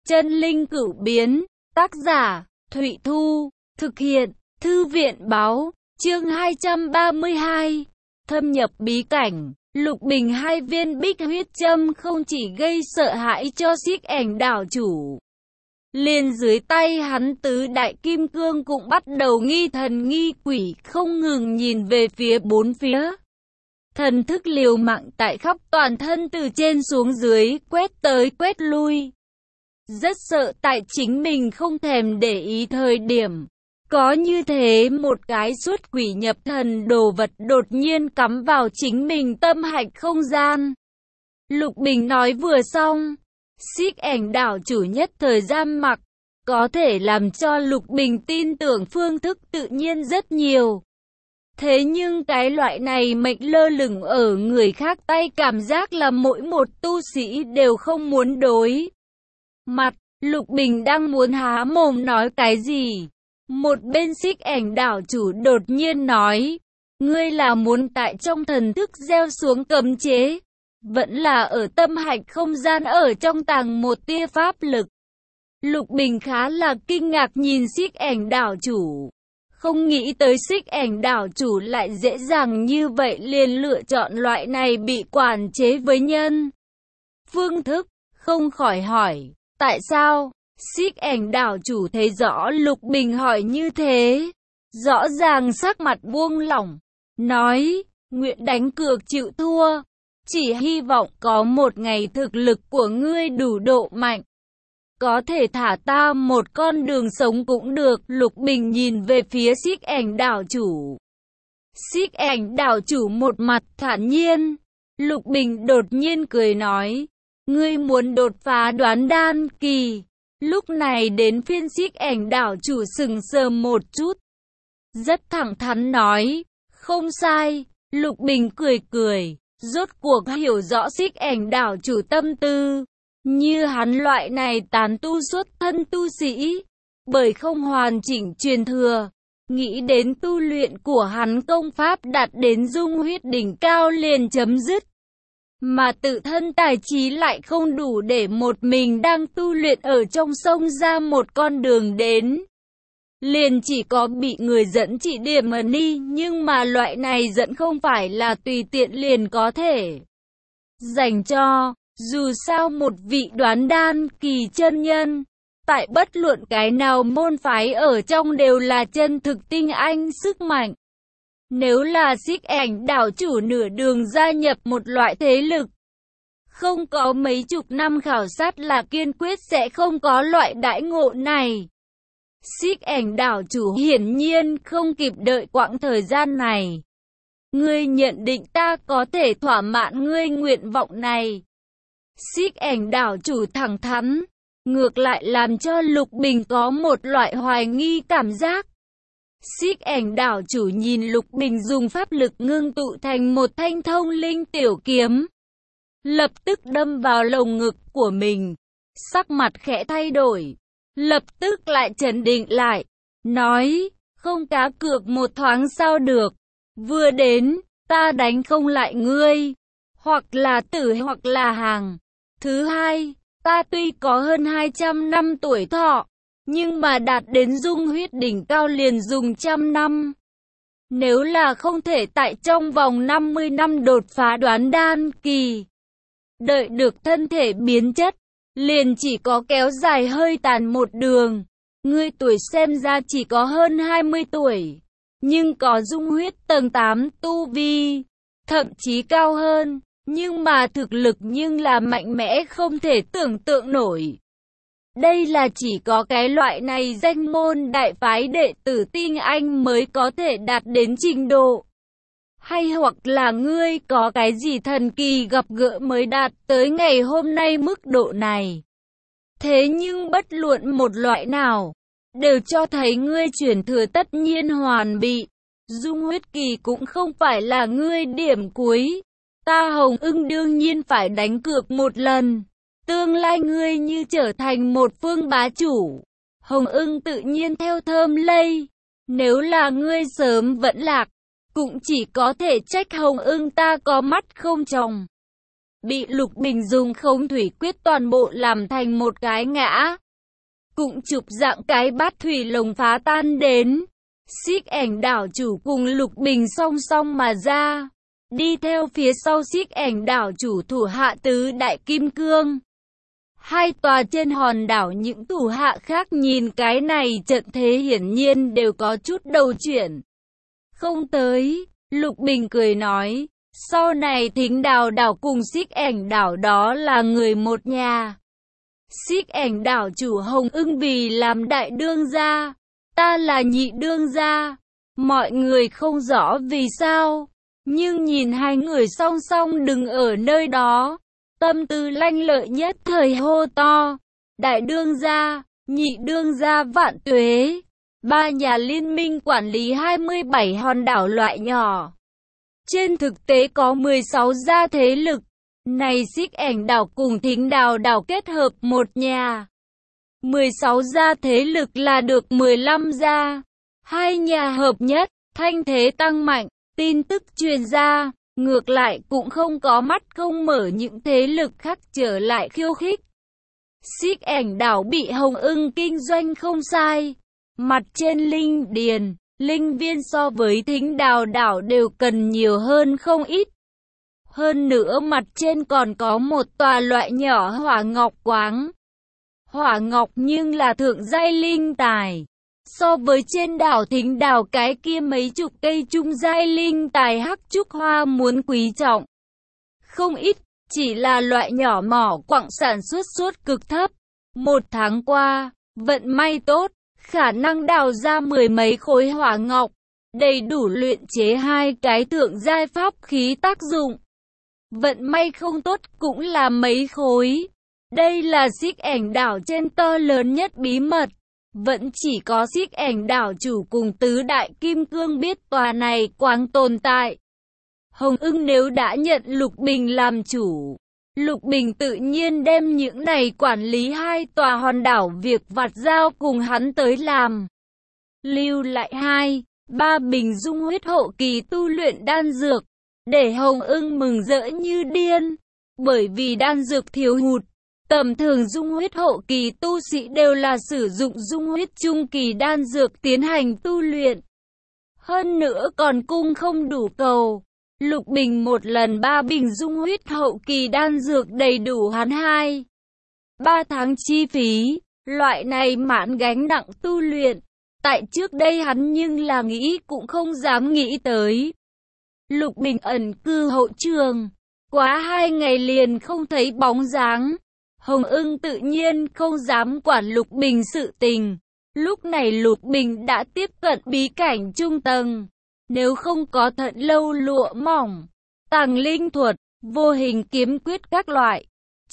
Chân linh cửu biến, tác giả, Thụy Thu, thực hiện, Thư viện Báo, chương 232, thâm nhập bí cảnh. Lục Bình hai viên bích huyết châm không chỉ gây sợ hãi cho Xích Ảnh đảo chủ. Liền dưới tay hắn tứ đại kim cương cũng bắt đầu nghi thần nghi quỷ, không ngừng nhìn về phía bốn phía. Thần thức liều mạng tại khắp toàn thân từ trên xuống dưới, quét tới quét lui. Rất sợ tại chính mình không thèm để ý thời điểm. Có như thế một cái xuất quỷ nhập thần đồ vật đột nhiên cắm vào chính mình tâm hạch không gian. Lục Bình nói vừa xong, Xích Ảnh đảo chủ nhất thời giam mặc, có thể làm cho Lục Bình tin tưởng phương thức tự nhiên rất nhiều. Thế nhưng cái loại này mệnh lơ lửng ở người khác tay cảm giác là mỗi một tu sĩ đều không muốn đối mặt. Lục Bình đang muốn há mồm nói cái gì, một bên Xích Ảnh đảo chủ đột nhiên nói, ngươi là muốn tại trong thần thức gieo xuống cấm chế, vẫn là ở tâm hạch không gian ở trong tàng một tia pháp lực. Lục Bình khá là kinh ngạc nhìn Xích Ảnh đảo chủ, không nghĩ tới Xích Ảnh đảo chủ lại dễ dàng như vậy liền lựa chọn loại này bị quản chế với nhân phương thức, không khỏi hỏi, tại sao? Xích Ảnh đảo chủ thấy rõ Lục Bình hỏi như thế, rõ ràng sắc mặt buông lỏng, nói, nguyện đánh cược chịu thua, chỉ hy vọng có một ngày thực lực của ngươi đủ độ mạnh, có thể thả ta một con đường sống cũng được. Lục Bình nhìn về phía Xích Ảnh đảo chủ. Xích Ảnh đảo chủ một mặt thản nhiên. Lục Bình đột nhiên cười nói, ngươi muốn đột phá đoán đan kỳ. Lúc này đến phiên Xích Ảnh đảo chủ sững sờ một chút, rất thẳng thắn nói, không sai. Lục Bình cười cười, rốt cuộc hiểu rõ Xích Ảnh đảo chủ tâm tư. Như hắn loại này tán tu xuất thân tu sĩ, bởi không hoàn chỉnh truyền thừa, nghĩ đến tu luyện của hắn công pháp đạt đến dung huyết đỉnh cao liền chấm dứt. Mà tự thân tài trí lại không đủ để một mình đang tu luyện ở trong sông ra một con đường đến. Liền chỉ có bị người dẫn chỉ điểm mà đi, nhưng mà loại này dẫn không phải là tùy tiện liền có thể dành cho. Dù sao một vị đoán đan kỳ chân nhân, tại bất luận cái nào môn phái ở trong đều là chân thực tinh anh sức mạnh. Nếu là Xích Ảnh đảo chủ nửa đường gia nhập một loại thế lực, không có mấy chục năm khảo sát là kiên quyết sẽ không có loại đãi ngộ này. Xích Ảnh đảo chủ hiển nhiên không kịp đợi quãng thời gian này. Ngươi nhận định ta có thể thỏa mãn ngươi nguyện vọng này? Xích Ảnh đảo chủ thẳng thắn, ngược lại làm cho Lục Bình có một loại hoài nghi cảm giác. Xích Ảnh đảo chủ nhìn Lục Bình dùng pháp lực ngưng tụ thành một thanh thông linh tiểu kiếm, lập tức đâm vào lồng ngực của mình, sắc mặt khẽ thay đổi, lập tức lại trấn định lại, nói, không cá cược một thoáng sao được, vừa đến, ta đánh không lại ngươi, hoặc là tử hoặc là hàng. Thứ hai, ta tuy có hơn 200 năm tuổi thọ, nhưng mà đạt đến dung huyết đỉnh cao liền dùng 100 năm. Nếu là không thể tại trong vòng 50 năm đột phá đoán đan kỳ, đợi được thân thể biến chất, liền chỉ có kéo dài hơi tàn một đường. Ngươi tuổi xem ra chỉ có hơn 20 tuổi, nhưng có dung huyết tầng 8 tu vi, thậm chí cao hơn. Nhưng mà thực lực nhưng là mạnh mẽ không thể tưởng tượng nổi. Đây là chỉ có cái loại này danh môn đại phái đệ tử tinh anh mới có thể đạt đến trình độ. Hay hoặc là ngươi có cái gì thần kỳ gặp gỡ mới đạt tới ngày hôm nay mức độ này. Thế nhưng bất luận một loại nào, đều cho thấy ngươi chuyển thừa tất nhiên hoàn bị. Dung huyết kỳ cũng không phải là ngươi điểm cuối. Ta Hồng Ưng đương nhiên phải đánh cược một lần. Tương lai ngươi như trở thành một phương bá chủ, Hồng Ưng tự nhiên theo thơm lây. Nếu là ngươi sớm vẫn lạc, cũng chỉ có thể trách Hồng Ưng ta có mắt không tròng. bị Lục Bình dùng không thủy quyết toàn bộ làm thành một cái ngã. Cũng chụp dạng cái bát thủy lồng phá tan đến. Xích Ảnh đảo chủ cùng Lục Bình song song mà ra. Đi theo phía sau Xích Ảnh đảo chủ thủ hạ tứ đại kim cương. Hai tòa trên hòn đảo những thủ hạ khác nhìn cái này trận thế hiển nhiên đều có chút đầu chuyển. Không tới, Lục Bình cười nói, sau này Thính Đào đảo cùng Xích Ảnh đảo đó là người một nhà. Xích Ảnh đảo chủ Hồng Ưng vì làm đại đương gia, ta là nhị đương gia. Mọi người không rõ vì sao, nhưng nhìn hai người song song đứng ở nơi đó, tâm tư lanh lợi nhất thời hô to, đại đương gia, nhị đương gia vạn tuế. Ba nhà liên minh quản lý 27 hòn đảo loại nhỏ. Trên thực tế có 16 gia thế lực. Này Xích Ảnh đảo cùng Thính Đào đảo kết hợp một nhà. 16 gia thế lực là được 15 gia. Hai nhà hợp nhất, thanh thế tăng mạnh, tin tức truyền ra. Ngược lại cũng không có mắt không mở những thế lực khác trở lại khiêu khích. Xích Ảnh đảo bị Hồng Ưng kinh doanh không sai. Mặt trên linh điền, linh viên so với Thính Đào đảo đều cần nhiều hơn không ít. Hơn nữa mặt trên còn có một tòa loại nhỏ hỏa ngọc quáng. Hỏa ngọc nhưng là thượng giai linh tài. So với trên đảo Thính Đào cái kia mấy chục cây trung giai linh tài hắc trúc hoa muốn quý trọng. Không ít, chỉ là loại nhỏ mỏ quặng sản xuất suất cực thấp. Một tháng qua, vận may tốt, khả năng đào ra 10 mấy khối hỏa ngọc, đầy đủ luyện chế hai cái thượng giai pháp khí tác dụng. Vận may không tốt cũng là mấy khối. Đây là Xích Ảnh đảo trên to lớn nhất bí mật. Vẫn chỉ có Xích Ảnh đảo chủ cùng tứ đại kim cương biết tòa này quáng tồn tại. Hồng Ưng nếu đã nhận Lục Bình làm chủ, Lục Bình tự nhiên đem những này quản lý hai tòa hòn đảo việc vặt giao cùng hắn tới làm. Lưu lại 2-3 bình dung huyết hậu kỳ tu luyện đan dược, để Hồng Ưng mừng rỡ như điên. Bởi vì đan dược thiếu hụt, tầm thường dung huyết hậu kỳ tu sĩ đều là sử dụng dung huyết trung kỳ đan dược tiến hành tu luyện. Hơn nữa còn cung không đủ cầu. Lục Bình một lần 3 bình dung huyết hậu kỳ đan dược đầy đủ hắn 2-3 tháng chi phí. Loại này mãn gánh nặng tu luyện, tại trước đây hắn nhưng là nghĩ cũng không dám nghĩ tới. Lục Bình ẩn cư hậu trường, quá 2 ngày liền không thấy bóng dáng. Hồng Ưng tự nhiên không dám quản Lục Bình sự tình. Lúc này Lục Bình đã tiếp cận bí cảnh trung tầng. Nếu không có thận lâu lụa mỏng, tàng linh thuật, vô hình kiếm quyết các loại,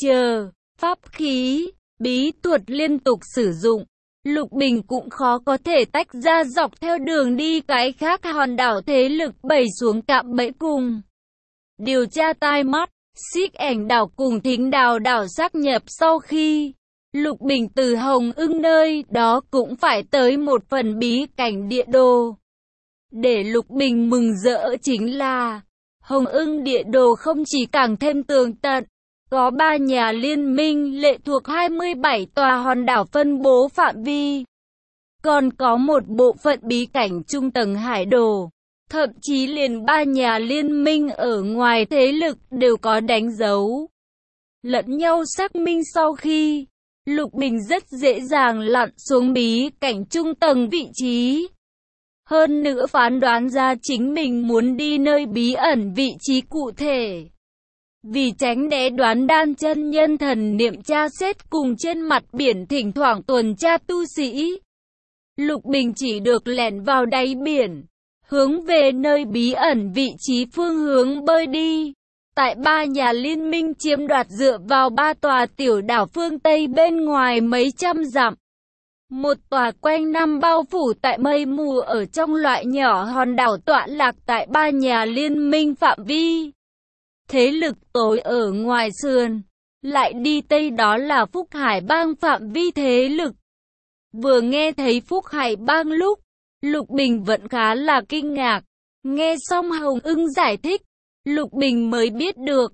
pháp khí, bí thuật liên tục sử dụng, Lục Bình cũng khó có thể tách ra dọc theo đường đi cái khác hòn đảo thế lực bày xuống cạm bẫy cùng. Điều tra tai mắt, Xích Ảnh đảo cùng Thính Đào đảo sáp nhập sau khi Lục Bình từ Hồng Ưng nơi đó cũng phải tới một phần bí cảnh địa đồ. Để Lục Bình mừng rỡ chính là Hồng Ưng địa đồ không chỉ càng thêm tường tận, có 3 nhà liên minh lệ thuộc 27 tòa hòn đảo phân bố phạm vi. Còn có một bộ phận bí cảnh trung tầng hải đồ. Thậm chí liền 3 nhà liên minh ở ngoài thế lực đều có đánh dấu lẫn nhau xác minh. Sau khi Lục Bình rất dễ dàng lặn xuống bí cảnh trung tầng vị trí. Hơn nữa phán đoán ra chính mình muốn đi nơi bí ẩn vị trí cụ thể. Vì tránh né đoán đan chân nhân thần niệm tra xét cùng trên mặt biển thỉnh thoảng tuần tra tu sĩ, Lục Bình chỉ được lẻn vào đáy biển, hướng về nơi bí ẩn vị trí phương hướng bơi đi. Tại 3 nhà liên minh chiếm đoạt dựa vào 3 tòa tiểu đảo phương Tây bên ngoài mấy trăm dặm. Một tòa quanh năm bao phủ tại mây mù ở trong loại nhỏ hòn đảo tọa lạc tại 3 nhà liên minh phạm vi. Thế lực tối ở ngoài sườn, lại đi tây đó là Phúc Hải Bang phạm vi thế lực. Vừa nghe thấy Phúc Hải Bang lúc, Lục Bình vẫn khá là kinh ngạc. Nghe xong Hồng Ưng giải thích, Lục Bình mới biết được,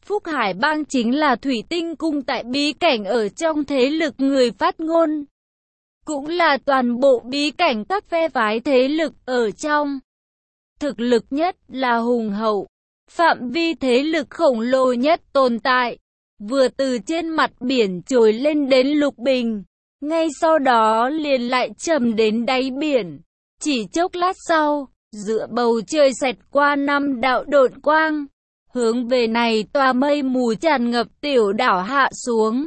Phúc Hải Bang chính là thủy tinh cung tại bí cảnh ở trong thế lực người phát ngôn. Cũng là toàn bộ bí cảnh các phe phái thế lực ở trong. Thực lực nhất là hùng hậu. Phạm vi thế lực khổng lồ nhất tồn tại. Vừa từ trên mặt biển trồi lên đến lục bình. Ngay sau đó liền lại trầm đến đáy biển. Chỉ chốc lát sau, giữa bầu trời xẹt qua 5 đạo độn quang. Hướng về này tòa mây mù tràn ngập tiểu đảo hạ xuống.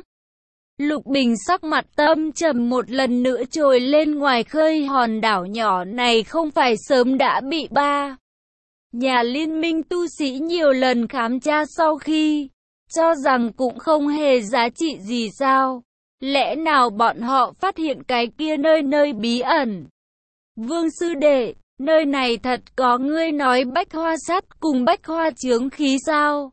Lục Bình sắc mặt âm trầm một lần nữa trồi lên ngoài khơi hòn đảo nhỏ này không phải sớm đã bị ba nhà liên minh tu sĩ nhiều lần khám tra sau khi cho rằng cũng không hề giá trị gì sao? Lẽ nào bọn họ phát hiện cái kia nơi bí ẩn? Vương sư đệ, nơi này thật có ngươi nói bách hoa sắt cùng bách hoa chướng khí sao?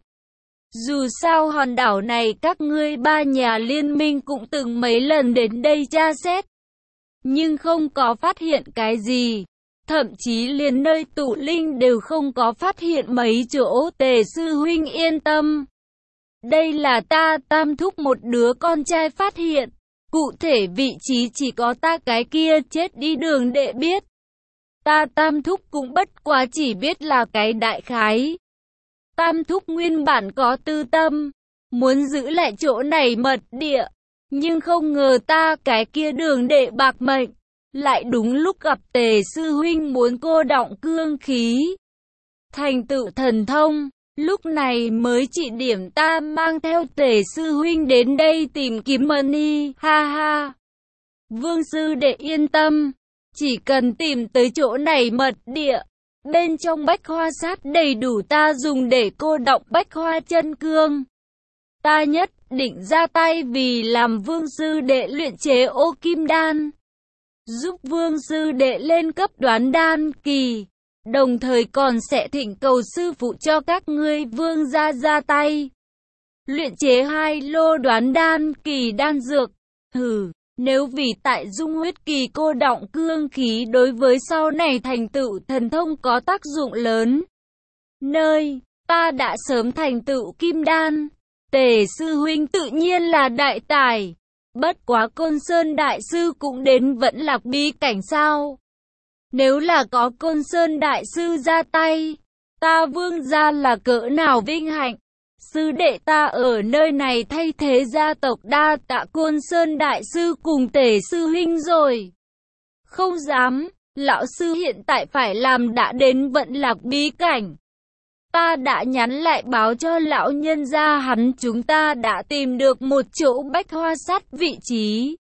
Dù sao hòn đảo này các ngươi ba nhà liên minh cũng từng mấy lần đến đây tra xét. Nhưng không có phát hiện cái gì. Thậm chí liền nơi tụ linh đều không có phát hiện mấy chỗ. Tề sư huynh yên tâm. Đây là ta Tam thúc một đứa con trai phát hiện. Cụ thể vị trí chỉ có ta cái kia chết đi đường đệ biết. Ta Tam thúc cũng bất quá chỉ biết là cái đại khái. Tam thúc nguyên bản có tư tâm, muốn giữ lại chỗ này mật địa, nhưng không ngờ ta cái kia đường đệ bạc mệnh, lại đúng lúc gặp Tề sư huynh muốn cô đọng cương khí, thành tựu thần thông, lúc này mới chỉ điểm ta mang theo Tề sư huynh đến đây tìm kiếm mani, ha ha. Vương sư đệ yên tâm, chỉ cần tìm tới chỗ này mật địa. Bên trong bách hoa sát đầy đủ ta dùng để cô đọng bách hoa chân cương. Ta nhất định ra tay vì làm vương sư đệ luyện chế ô kim đan. Giúp vương sư đệ lên cấp đoán đan kỳ. Đồng thời còn sẽ thỉnh cầu sư phụ cho các ngươi vương gia ra tay. Luyện chế 2 lô đoán đan kỳ đan dược. Nếu vì tại dung huyết kỳ cô đọng cương khí đối với sau này thành tựu thần thông có tác dụng lớn. Nơi ta đã sớm thành tựu kim đan, Tề sư huynh tự nhiên là đại tài. Bất quá Côn Sơn đại sư cũng đến vẫn lạc bí cảnh sao? Nếu là có Côn Sơn đại sư ra tay, ta vương gia là cỡ nào vinh hạnh. Sư đệ ta ở nơi này thay thế gia tộc đa tạ Côn Sơn đại sư cùng Tề sư huynh rồi. Không dám, lão sư hiện tại phải làm đã đến vận lạc bí cảnh. Ta đã nhắn lại báo cho lão nhân gia hắn chúng ta đã tìm được một chỗ bách hoa sắt vị trí.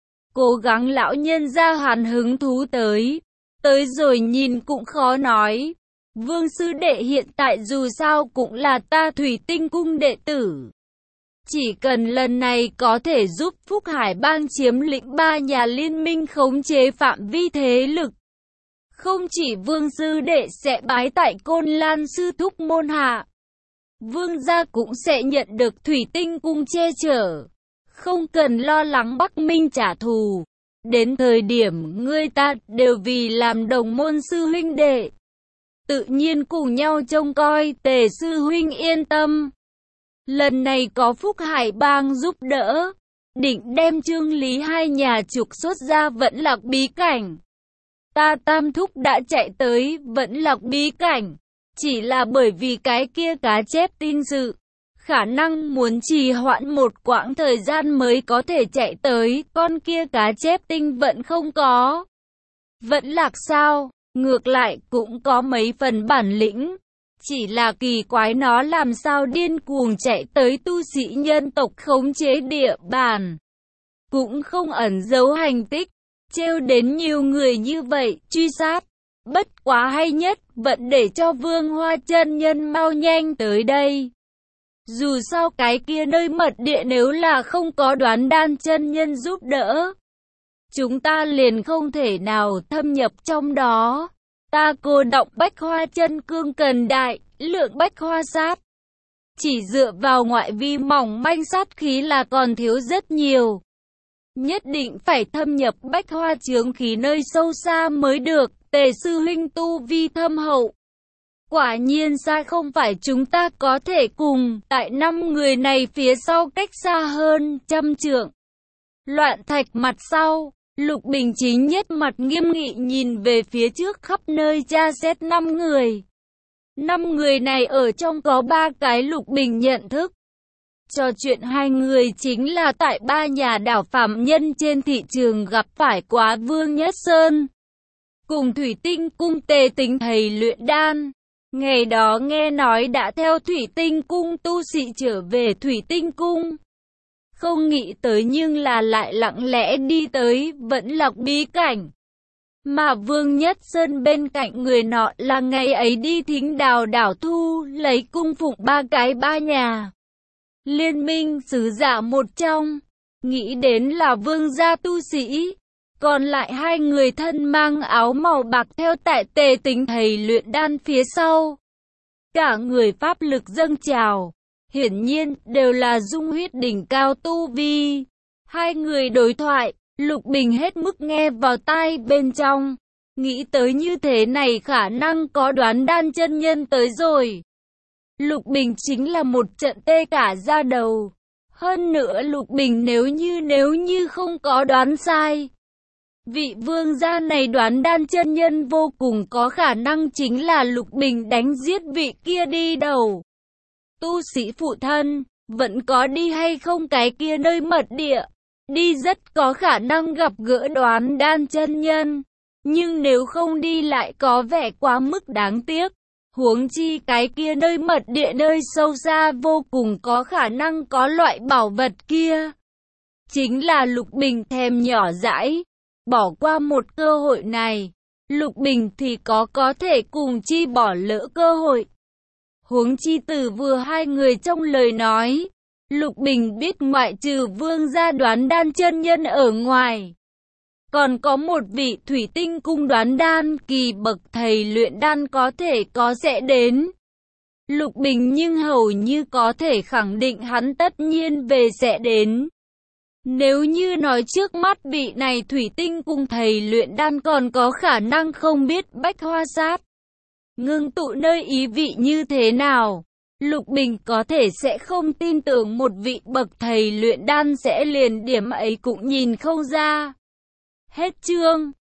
Cố gắng lão nhân gia hắn hứng thú tới rồi nhìn cũng khó nói. Vương sư đệ hiện tại dù sao cũng là ta thủy tinh cung đệ tử. Chỉ cần lần này có thể giúp Phúc Hải Bang chiếm lĩnh 3 nhà liên minh khống chế phạm vi thế lực. Không chỉ vương sư đệ sẽ bái tại Côn Lan sư thúc môn hạ. Vương gia cũng sẽ nhận được thủy tinh cung che chở. Không cần lo lắng Bắc Minh trả thù. Đến thời điểm ngươi ta đều vì làm đồng môn sư huynh đệ. Tự nhiên cùng nhau trông coi. Tề sư huynh yên tâm. Lần này có Phúc Hải Bang giúp đỡ, định đem Trương Lý hai nhà trục xuất ra vẫn lạc bí cảnh. Ta Tam thúc đã chạy tới vẫn lạc bí cảnh, chỉ là bởi vì cái kia cá chép tinh sự, khả năng muốn trì hoãn một quãng thời gian mới có thể chạy tới, con kia cá chép tinh vẫn không có. Vẫn lạc sao? Ngược lại cũng có mấy phần bản lĩnh. Chỉ là kỳ quái nó làm sao điên cuồng chạy tới tu sĩ nhân tộc khống chế địa bàn. Cũng không ẩn giấu hành tích. Trêu đến nhiều người như vậy, truy sát. Bất quá hay nhất, vẫn để cho Vương Hoa chân nhân mau nhanh tới đây. Dù sao cái kia nơi mật địa nếu là không có Đoán Đan chân nhân giúp đỡ, chúng ta liền không thể nào thâm nhập trong đó. Ta cô động bách hoa chân cương cần đại lượng bách hoa sát. Chỉ dựa vào ngoại vi mỏng manh sát khí là còn thiếu rất nhiều. Nhất định phải thâm nhập bách hoa chướng khí nơi sâu xa mới được. Tề sư huynh tu vi thâm hậu, Quả nhiên sai không phải chúng ta có thể cùng, tại 5 người này phía sau cách xa hơn trăm trượng. Loạn thạch mặt sau, Lục Bình chính nhất mặt nghiêm nghị nhìn về phía trước khắp nơi tra xét 5 người. 5 người này ở trong có 3 cái Lục Bình nhận thức. Trò chuyện 2 người chính là tại 3 nhà đảo phạm nhân trên thị trường gặp phải quá Vương Nhất Sơn. Cùng Thủy Tinh Cung Tề Tính thầy luyện đan. Ngày đó nghe nói đã theo Thủy Tinh Cung tu sĩ trở về Thủy Tinh Cung. Không nghĩ tới nhưng là lại lặng lẽ đi tới Vẫn Lạc bí cảnh. Mà Vương Nhất Sơn bên cạnh người nọ là ngày ấy đi Thính Đào đảo thu lấy cung phụng 3 nhà. Liên minh sứ giả một trong, nghĩ đến là vương gia tu sĩ. Còn lại 2 người thân mang áo màu bạc theo tại Tề Tính thầy luyện đan phía sau. Cả người pháp lực dâng trào, hiển nhiên đều là dung huyết đỉnh cao tu vi. 2 người đối thoại, Lục Bình hết mức nghe vào tai bên trong. Nghĩ tới như thế này khả năng có Đoán Đan chân nhân tới rồi. Lục Bình chính là một trận tê cả da đầu. Hơn nữa Lục Bình nếu như không có đoán sai, vị vương gia này Đoán Đan chân nhân vô cùng có khả năng chính là Lục Bình đánh giết vị kia đi đầu. Tu sĩ phụ thân, vẫn có đi hay không cái kia nơi mật địa, đi rất có khả năng gặp gỡ Đoán Đan chân nhân. Nhưng nếu không đi lại có vẻ quá mức đáng tiếc. Huống chi cái kia nơi mật địa nơi sâu xa vô cùng có khả năng có loại bảo vật kia. Chính là Lục Bình thèm nhỏ dãi. Bỏ qua một cơ hội này, Lục Bình thì có thể cùng chi bỏ lỡ cơ hội. Huống chi từ vừa 2 người trong lời nói, Lục Bình biết ngoại trừ vương gia Đoán Đan chân nhân ở ngoài, còn có một vị Thủy Tinh Cung Đoán Đan kỳ bậc thầy luyện đan có sẽ đến. Lục Bình nhưng hầu như có thể khẳng định hắn tất nhiên sẽ đến. Nếu như nói trước mắt vị này Thủy Tinh Cung thầy luyện đan còn có khả năng không biết Bách Hoa Sát ngưng tụ nơi ý vị như thế nào, Lục Bình có thể sẽ không tin tưởng một vị bậc thầy luyện đan sẽ liền điểm ấy cũng nhìn không ra. Hết chương.